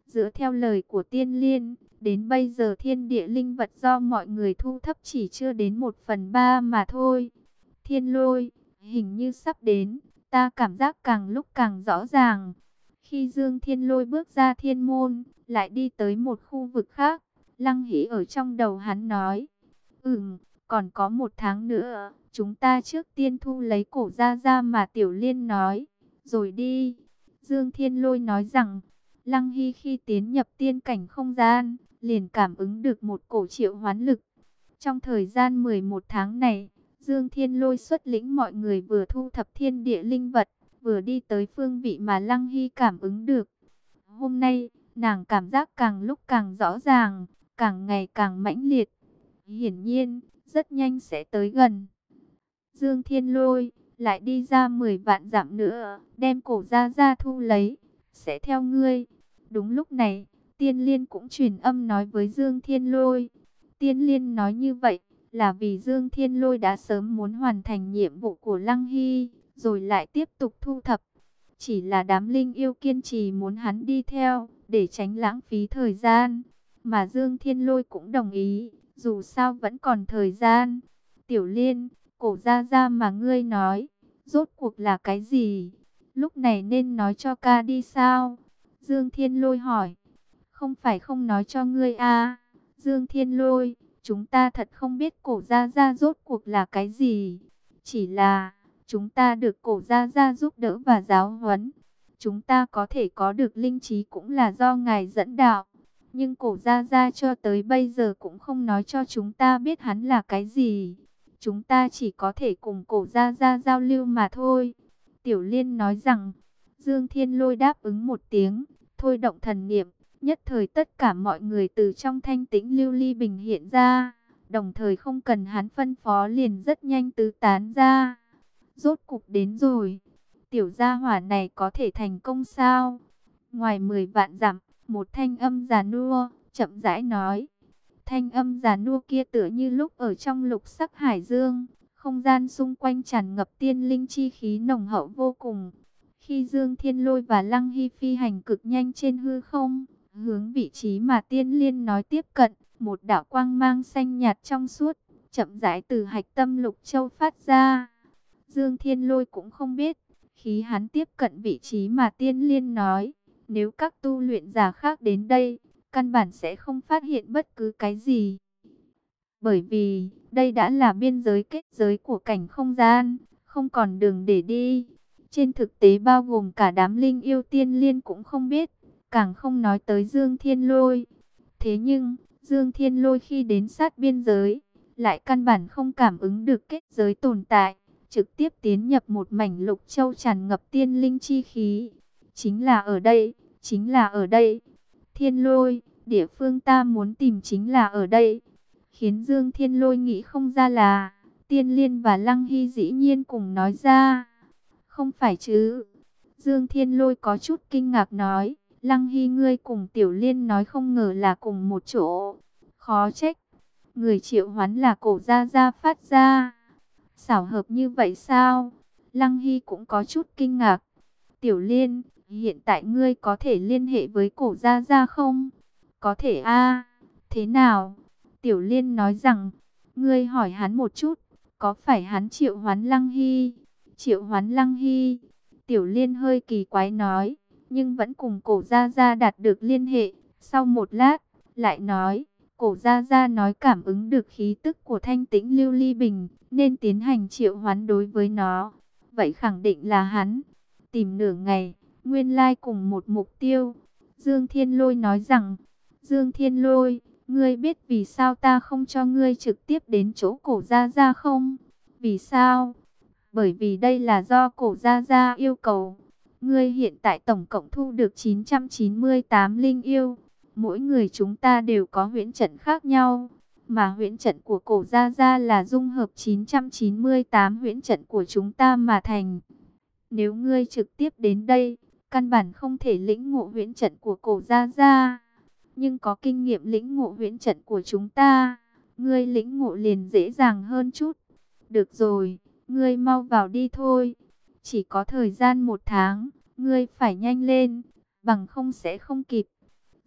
Dựa theo lời của Tiên Liên, đến bây giờ thiên địa linh vật do mọi người thu thập chỉ chưa đến một phần ba mà thôi. Thiên Lôi, hình như sắp đến, ta cảm giác càng lúc càng rõ ràng. Khi Dương Thiên Lôi bước ra thiên môn, lại đi tới một khu vực khác, Lăng Hỷ ở trong đầu hắn nói, ừm, còn có một tháng nữa, chúng ta trước tiên thu lấy cổ ra ra mà Tiểu Liên nói, rồi đi. Dương Thiên Lôi nói rằng, Lăng Hy khi tiến nhập tiên cảnh không gian, liền cảm ứng được một cổ triệu hoán lực. Trong thời gian mười một tháng này, Dương Thiên Lôi xuất lĩnh mọi người vừa thu thập thiên địa linh vật, vừa đi tới phương vị mà Lăng Hy cảm ứng được. Hôm nay, nàng cảm giác càng lúc càng rõ ràng, càng ngày càng mãnh liệt. Hiển nhiên, rất nhanh sẽ tới gần. Dương Thiên Lôi lại đi ra mười vạn dặm nữa, đem cổ ra ra thu lấy, sẽ theo ngươi. Đúng lúc này, Tiên Liên cũng truyền âm nói với Dương Thiên Lôi. Tiên Liên nói như vậy là vì Dương Thiên Lôi đã sớm muốn hoàn thành nhiệm vụ của Lăng Hy, rồi lại tiếp tục thu thập. Chỉ là đám linh yêu kiên trì muốn hắn đi theo, để tránh lãng phí thời gian. Mà Dương Thiên Lôi cũng đồng ý, dù sao vẫn còn thời gian. Tiểu Liên, cổ ra ra mà ngươi nói, rốt cuộc là cái gì? Lúc này nên nói cho ca đi sao? Dương Thiên Lôi hỏi. Không phải không nói cho ngươi à? Dương Thiên Lôi, chúng ta thật không biết cổ ra ra rốt cuộc là cái gì. Chỉ là, chúng ta được cổ ra ra giúp đỡ và giáo huấn. Chúng ta có thể có được linh trí cũng là do ngài dẫn đạo. Nhưng cổ ra ra cho tới bây giờ cũng không nói cho chúng ta biết hắn là cái gì. Chúng ta chỉ có thể cùng cổ ra ra giao lưu mà thôi. Tiểu Liên nói rằng, Dương Thiên Lôi đáp ứng một tiếng, thôi động thần niệm. Nhất thời tất cả mọi người từ trong thanh tĩnh lưu ly bình hiện ra. Đồng thời không cần hắn phân phó liền rất nhanh tứ tán ra. Rốt cục đến rồi. Tiểu gia hỏa này có thể thành công sao? Ngoài mười vạn dặm, một thanh âm già nua, chậm rãi nói. Thanh âm già nua kia tựa như lúc ở trong lục sắc hải dương. Không gian xung quanh tràn ngập tiên linh chi khí nồng hậu vô cùng. Khi Dương Thiên Lôi và Lăng Hy phi hành cực nhanh trên hư không, hướng vị trí mà Tiên Liên nói tiếp cận, một đạo quang mang xanh nhạt trong suốt, chậm rãi từ hạch tâm Lục Châu phát ra. Dương Thiên Lôi cũng không biết, khi hắn tiếp cận vị trí mà Tiên Liên nói, nếu các tu luyện giả khác đến đây, căn bản sẽ không phát hiện bất cứ cái gì. Bởi vì, đây đã là biên giới kết giới của cảnh không gian, không còn đường để đi. Trên thực tế bao gồm cả đám linh yêu Tiên Liên cũng không biết, càng không nói tới Dương Thiên Lôi. Thế nhưng, Dương Thiên Lôi khi đến sát biên giới, lại căn bản không cảm ứng được kết giới tồn tại, trực tiếp tiến nhập một mảnh Lục Châu tràn ngập tiên linh chi khí. Chính là ở đây, chính là ở đây. Thiên Lôi, địa phương ta muốn tìm chính là ở đây. Khiến Dương Thiên Lôi nghĩ không ra là, Tiên Liên và Lăng Hy dĩ nhiên cùng nói ra. Không phải chứ? Dương Thiên Lôi có chút kinh ngạc nói. Lăng Hy ngươi cùng Tiểu Liên nói không ngờ là cùng một chỗ. Khó trách. Người triệu hoán là cổ gia gia phát ra. Xảo hợp như vậy sao? Lăng Hy cũng có chút kinh ngạc. Tiểu Liên, hiện tại ngươi có thể liên hệ với cổ gia gia không? Có thể a. Thế nào? Tiểu Liên nói rằng, ngươi hỏi hắn một chút, có phải hắn triệu hoán Lăng Hy? Triệu hoán Lăng Hy? Tiểu Liên hơi kỳ quái nói, nhưng vẫn cùng cổ gia gia đạt được liên hệ. Sau một lát, lại nói, cổ gia gia nói cảm ứng được khí tức của thanh tĩnh lưu ly bình, nên tiến hành triệu hoán đối với nó. Vậy khẳng định là hắn. Tìm nửa ngày, nguyên lai cùng một mục tiêu. Dương Thiên Lôi nói rằng, Dương Thiên Lôi, ngươi biết vì sao ta không cho ngươi trực tiếp đến chỗ cổ gia gia không? Vì sao? Bởi vì đây là do cổ gia gia yêu cầu. Ngươi hiện tại tổng cộng thu được chín trăm chín mươi tám linh yêu. Mỗi người chúng ta đều có huyễn trận khác nhau. Mà huyễn trận của cổ gia gia là dung hợp chín trăm chín mươi tám huyễn trận của chúng ta mà thành. Nếu ngươi trực tiếp đến đây, căn bản không thể lĩnh ngộ huyễn trận của cổ gia gia. Nhưng có kinh nghiệm lĩnh ngộ huyễn trận của chúng ta, ngươi lĩnh ngộ liền dễ dàng hơn chút. Được rồi, ngươi mau vào đi thôi. Chỉ có thời gian một tháng, ngươi phải nhanh lên, bằng không sẽ không kịp.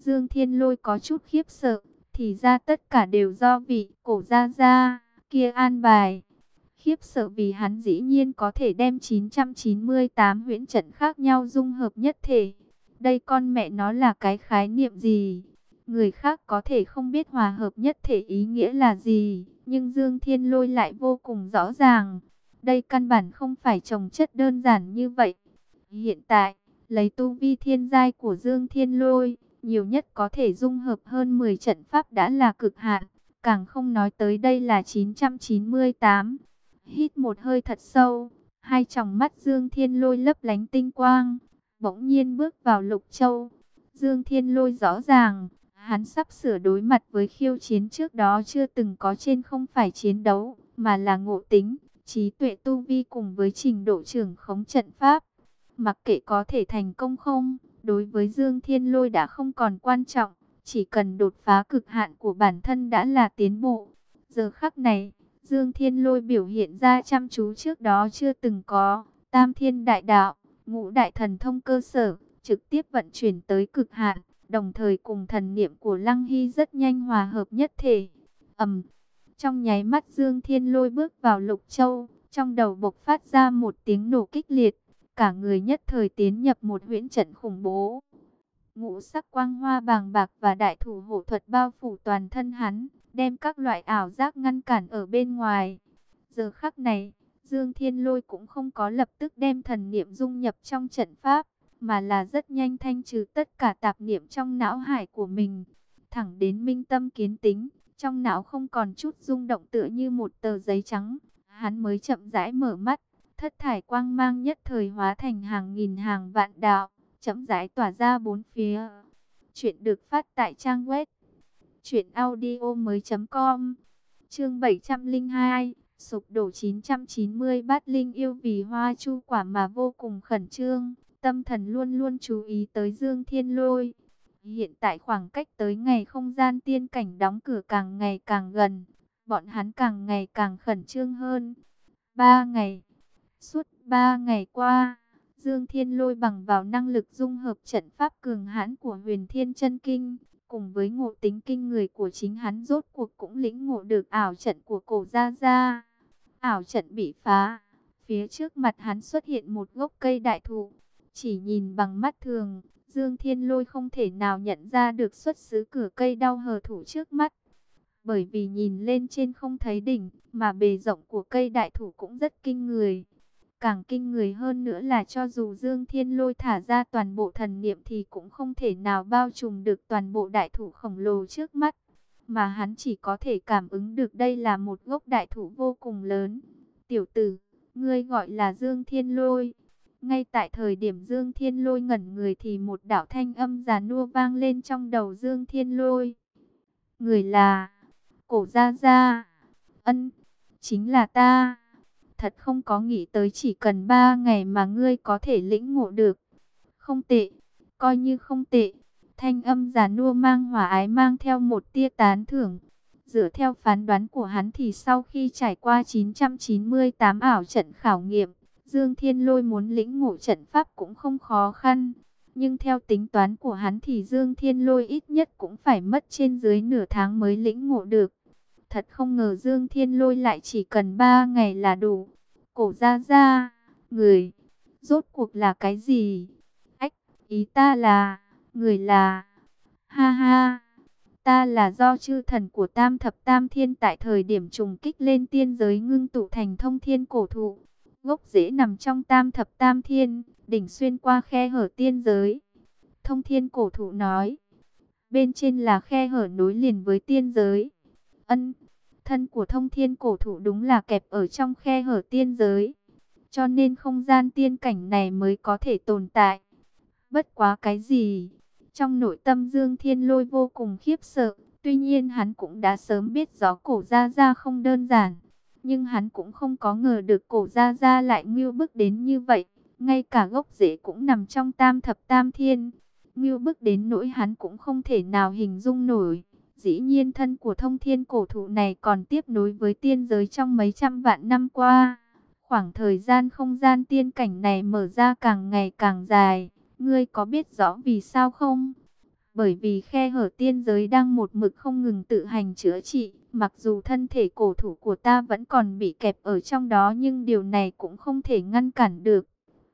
Dương Thiên Lôi có chút khiếp sợ, thì ra tất cả đều do vị Cổ gia gia kia an bài. Khiếp sợ vì hắn dĩ nhiên có thể đem chín trăm chín mươi tám huyễn trận khác nhau dung hợp nhất thể. Đây con mẹ nó là cái khái niệm gì? Người khác có thể không biết hòa hợp nhất thể ý nghĩa là gì, nhưng Dương Thiên Lôi lại vô cùng rõ ràng. Đây căn bản không phải chồng chất đơn giản như vậy. Hiện tại, lấy tu vi thiên giai của Dương Thiên Lôi, nhiều nhất có thể dung hợp hơn mười trận pháp đã là cực hạn, càng không nói tới đây là chín trăm chín mươi tám. Hít một hơi thật sâu, hai tròng mắt Dương Thiên Lôi lấp lánh tinh quang, bỗng nhiên bước vào Lục Châu. Dương Thiên Lôi rõ ràng, hắn sắp sửa đối mặt với khiêu chiến trước đó chưa từng có, trên không phải chiến đấu, mà là ngộ tính, trí tuệ tu vi cùng với trình độ trưởng khống trận pháp. Mặc kệ có thể thành công không, đối với Dương Thiên Lôi đã không còn quan trọng, chỉ cần đột phá cực hạn của bản thân đã là tiến bộ. Giờ khắc này, Dương Thiên Lôi biểu hiện ra chăm chú trước đó chưa từng có, Tam Thiên Đại Đạo, Ngũ Đại Thần Thông cơ sở, trực tiếp vận chuyển tới cực hạn, đồng thời cùng thần niệm của Lăng Hy rất nhanh hòa hợp nhất thể. Ầm, trong nháy mắt Dương Thiên Lôi bước vào Lục Châu, trong đầu bộc phát ra một tiếng nổ kích liệt, cả người nhất thời tiến nhập một huyễn trận khủng bố. Ngũ sắc quang hoa bàng bạc và đại thủ hộ thuật bao phủ toàn thân hắn, đem các loại ảo giác ngăn cản ở bên ngoài. Giờ khắc này, Dương Thiên Lôi cũng không có lập tức đem thần niệm dung nhập trong trận pháp, mà là rất nhanh thanh trừ tất cả tạp niệm trong não hải của mình, thẳng đến minh tâm kiến tính, trong não không còn chút rung động tựa như một tờ giấy trắng, hắn mới chậm rãi mở mắt, thất thải quang mang nhất thời hóa thành hàng nghìn hàng vạn đạo, chậm rãi tỏa ra bốn phía. Chuyện được phát tại trang web truyện audio mới.com. Chương bảy trăm lẻ hai, sụp đổ chín trăm chín mươi. Bát Linh yêu vì hoa chu quả mà vô cùng khẩn trương, tâm thần luôn luôn chú ý tới Dương Thiên Lôi. Hiện tại khoảng cách tới ngày không gian tiên cảnh đóng cửa càng ngày càng gần, bọn hắn càng ngày càng khẩn trương hơn. Ba ngày, suốt ba ngày qua, Dương Thiên Lôi bằng vào năng lực dung hợp trận pháp cường hãn của Huyền Thiên Chân Kinh, cùng với ngộ tính kinh người của chính hắn, rốt cuộc cũng lĩnh ngộ được ảo trận của Cổ gia gia. Ảo trận bị phá, phía trước mặt hắn xuất hiện một gốc cây đại thụ. Chỉ nhìn bằng mắt thường, Dương Thiên Lôi không thể nào nhận ra được xuất xứ cửa cây đau hờ thụ trước mắt. Bởi vì nhìn lên trên không thấy đỉnh, mà bề rộng của cây đại thụ cũng rất kinh người. Càng kinh người hơn nữa là cho dù Dương Thiên Lôi thả ra toàn bộ thần niệm thì cũng không thể nào bao trùm được toàn bộ đại thụ khổng lồ trước mắt. Mà hắn chỉ có thể cảm ứng được đây là một gốc đại thụ vô cùng lớn. Tiểu tử, ngươi gọi là Dương Thiên Lôi. Ngay tại thời điểm Dương Thiên Lôi ngẩn người thì một đạo thanh âm già nua vang lên trong đầu Dương Thiên Lôi. Người là Cổ gia gia. Ân, chính là ta. Thật không có nghĩ tới chỉ cần ba ngày mà ngươi có thể lĩnh ngộ được. Không tệ, coi như không tệ. Thanh âm già nua mang hòa ái, mang theo một tia tán thưởng. Dựa theo phán đoán của hắn thì sau khi trải qua chín trăm chín mươi tám ảo trận khảo nghiệm, Dương Thiên Lôi muốn lĩnh ngộ trận pháp cũng không khó khăn. Nhưng theo tính toán của hắn thì Dương Thiên Lôi ít nhất cũng phải mất trên dưới nửa tháng mới lĩnh ngộ được. Thật không ngờ Dương Thiên Lôi lại chỉ cần ba ngày là đủ. Cổ gia gia, người, rốt cuộc là cái gì? Ách, ý ta là, người là, ha ha, ta là do chư thần của Tam Thập Tam Thiên tại thời điểm trùng kích lên tiên giới ngưng tụ thành thông thiên cổ thụ. Gốc rễ nằm trong Tam Thập Tam Thiên, đỉnh xuyên qua khe hở tiên giới. Thông thiên cổ thụ nói, bên trên là khe hở nối liền với tiên giới. Ân, thân của thông thiên cổ thụ đúng là kẹp ở trong khe hở tiên giới, cho nên không gian tiên cảnh này mới có thể tồn tại. Bất quá cái gì? Trong nội tâm Dương Thiên Lôi vô cùng khiếp sợ, tuy nhiên hắn cũng đã sớm biết rõ Cổ gia gia không đơn giản, nhưng hắn cũng không có ngờ được Cổ gia gia lại ngưu bức đến như vậy, ngay cả gốc rễ cũng nằm trong Tam Thập Tam Thiên. Ngưu bức đến nỗi hắn cũng không thể nào hình dung nổi. Dĩ nhiên thân của thông thiên cổ thụ này còn tiếp nối với tiên giới trong mấy trăm vạn năm qua. Khoảng thời gian không gian tiên cảnh này mở ra càng ngày càng dài. Ngươi có biết rõ vì sao không? Bởi vì khe hở tiên giới đang một mực không ngừng tự hành chữa trị, mặc dù thân thể cổ thú của ta vẫn còn bị kẹp ở trong đó nhưng điều này cũng không thể ngăn cản được.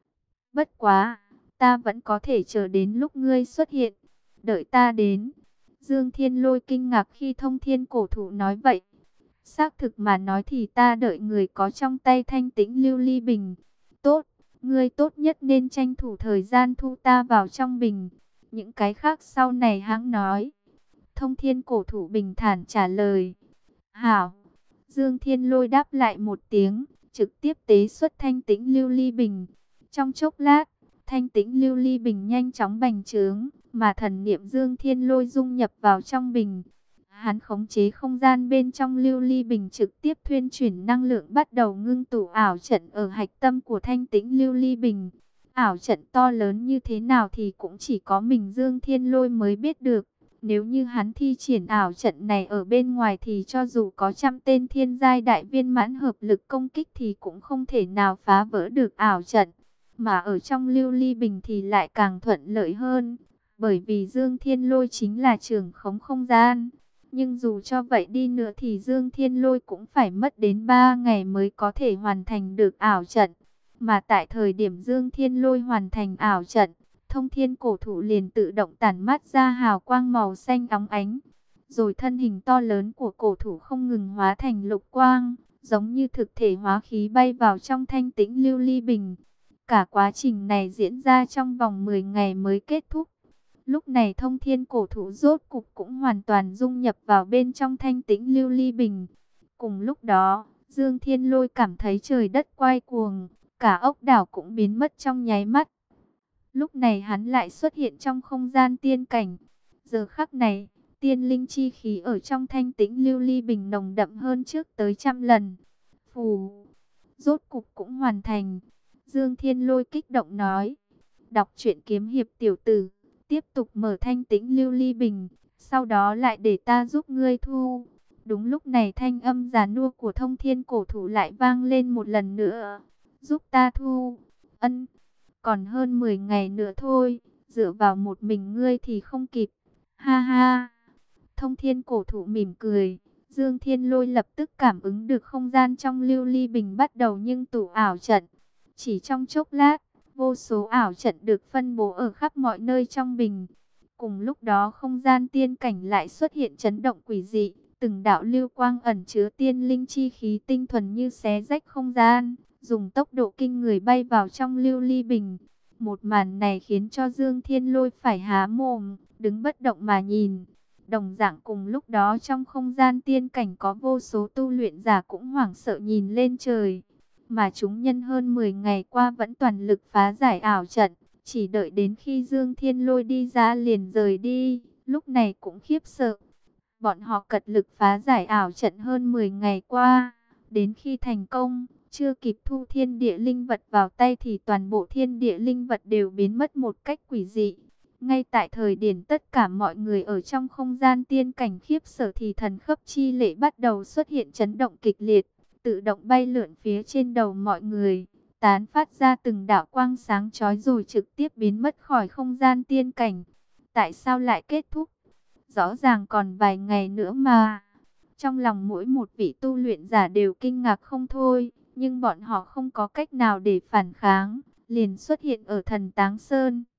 Bất quá, ta vẫn có thể chờ đến lúc ngươi xuất hiện, đợi ta đến. Dương Thiên Lôi kinh ngạc khi Thông Thiên cổ thú nói vậy. Xác thực mà nói thì ta đợi người có trong tay Thanh Tĩnh Lưu Ly Bình. Tốt, ngươi tốt nhất nên tranh thủ thời gian thu ta vào trong bình. Những cái khác sau này hãng nói. Thông Thiên cổ thú bình thản trả lời. Hảo. Dương Thiên Lôi đáp lại một tiếng, trực tiếp tế xuất Thanh Tĩnh Lưu Ly Bình. Trong chốc lát, Thanh Tĩnh Lưu Ly Bình nhanh chóng bành trướng, mà thần niệm Dương Thiên Lôi dung nhập vào trong bình. Hắn khống chế không gian bên trong Lưu Ly Bình, trực tiếp thuyên chuyển năng lượng, bắt đầu ngưng tụ ảo trận ở hạch tâm của Thanh Tĩnh Lưu Ly Bình. Ảo trận to lớn như thế nào thì cũng chỉ có mình Dương Thiên Lôi mới biết được. Nếu như hắn thi triển ảo trận này ở bên ngoài thì cho dù có trăm tên thiên giai đại viên mãn hợp lực công kích thì cũng không thể nào phá vỡ được ảo trận. Mà ở trong Lưu Ly Bình thì lại càng thuận lợi hơn, bởi vì Dương Thiên Lôi chính là trưởng khống không gian. Nhưng dù cho vậy đi nữa thì Dương Thiên Lôi cũng phải mất đến ba ngày mới có thể hoàn thành được ảo trận. Mà tại thời điểm Dương Thiên Lôi hoàn thành ảo trận, Thông Thiên cổ thú liền tự động tản mát ra hào quang màu xanh óng ánh. Rồi thân hình to lớn của cổ thú không ngừng hóa thành lục quang, giống như thực thể hóa khí bay vào trong Thanh Tĩnh Lưu Ly Bình. Cả quá trình này diễn ra trong vòng mười ngày mới kết thúc. Lúc này Thông Thiên cổ thú rốt cục cũng hoàn toàn dung nhập vào bên trong Thanh Tĩnh Lưu Ly Bình. Cùng lúc đó, Dương Thiên Lôi cảm thấy trời đất quay cuồng, cả ốc đảo cũng biến mất trong nháy mắt. Lúc này hắn lại xuất hiện trong không gian tiên cảnh. Giờ khắc này, tiên linh chi khí ở trong Thanh Tĩnh Lưu Ly Bình nồng đậm hơn trước tới trăm lần. Phù, rốt cục cũng hoàn thành. Dương Thiên Lôi kích động nói. Đọc truyện kiếm hiệp tiểu tử, tiếp tục mở Thanh Tĩnh Lưu Ly Bình, sau đó lại để ta giúp ngươi thu. Đúng lúc này thanh âm già nua của Thông Thiên cổ thú lại vang lên một lần nữa. Giúp ta thu. Ân, còn hơn mười ngày nữa thôi, dựa vào một mình ngươi thì không kịp. Ha ha. Thông Thiên cổ thú mỉm cười. Dương Thiên Lôi lập tức cảm ứng được không gian trong Lưu Ly Bình bắt đầu nhưng tụ ảo trận. Chỉ trong chốc lát, vô số ảo trận được phân bố ở khắp mọi nơi trong bình. Cùng lúc đó không gian tiên cảnh lại xuất hiện chấn động quỷ dị. Từng đạo lưu quang ẩn chứa tiên linh chi khí tinh thuần như xé rách không gian, dùng tốc độ kinh người bay vào trong Lưu Ly Bình. Một màn này khiến cho Dương Thiên Lôi phải há mồm, đứng bất động mà nhìn. Đồng dạng cùng lúc đó trong không gian tiên cảnh có vô số tu luyện giả cũng hoảng sợ nhìn lên trời. Mà chúng nhân hơn mười ngày qua vẫn toàn lực phá giải ảo trận, chỉ đợi đến khi Dương Thiên Lôi đi ra liền rời đi, lúc này cũng khiếp sợ. Bọn họ cật lực phá giải ảo trận hơn mười ngày qua, đến khi thành công, chưa kịp thu thiên địa linh vật vào tay thì toàn bộ thiên địa linh vật đều biến mất một cách quỷ dị. Ngay tại thời điểm tất cả mọi người ở trong không gian tiên cảnh khiếp sợ thì thần khấp chi lệ bắt đầu xuất hiện chấn động kịch liệt, tự động bay lượn phía trên đầu mọi người, tán phát ra từng đạo quang sáng chói rồi trực tiếp biến mất khỏi không gian tiên cảnh. Tại sao lại kết thúc? Rõ ràng còn vài ngày nữa mà. Trong lòng mỗi một vị tu luyện giả đều kinh ngạc không thôi, nhưng bọn họ không có cách nào để phản kháng, liền xuất hiện ở Thần Táng Sơn.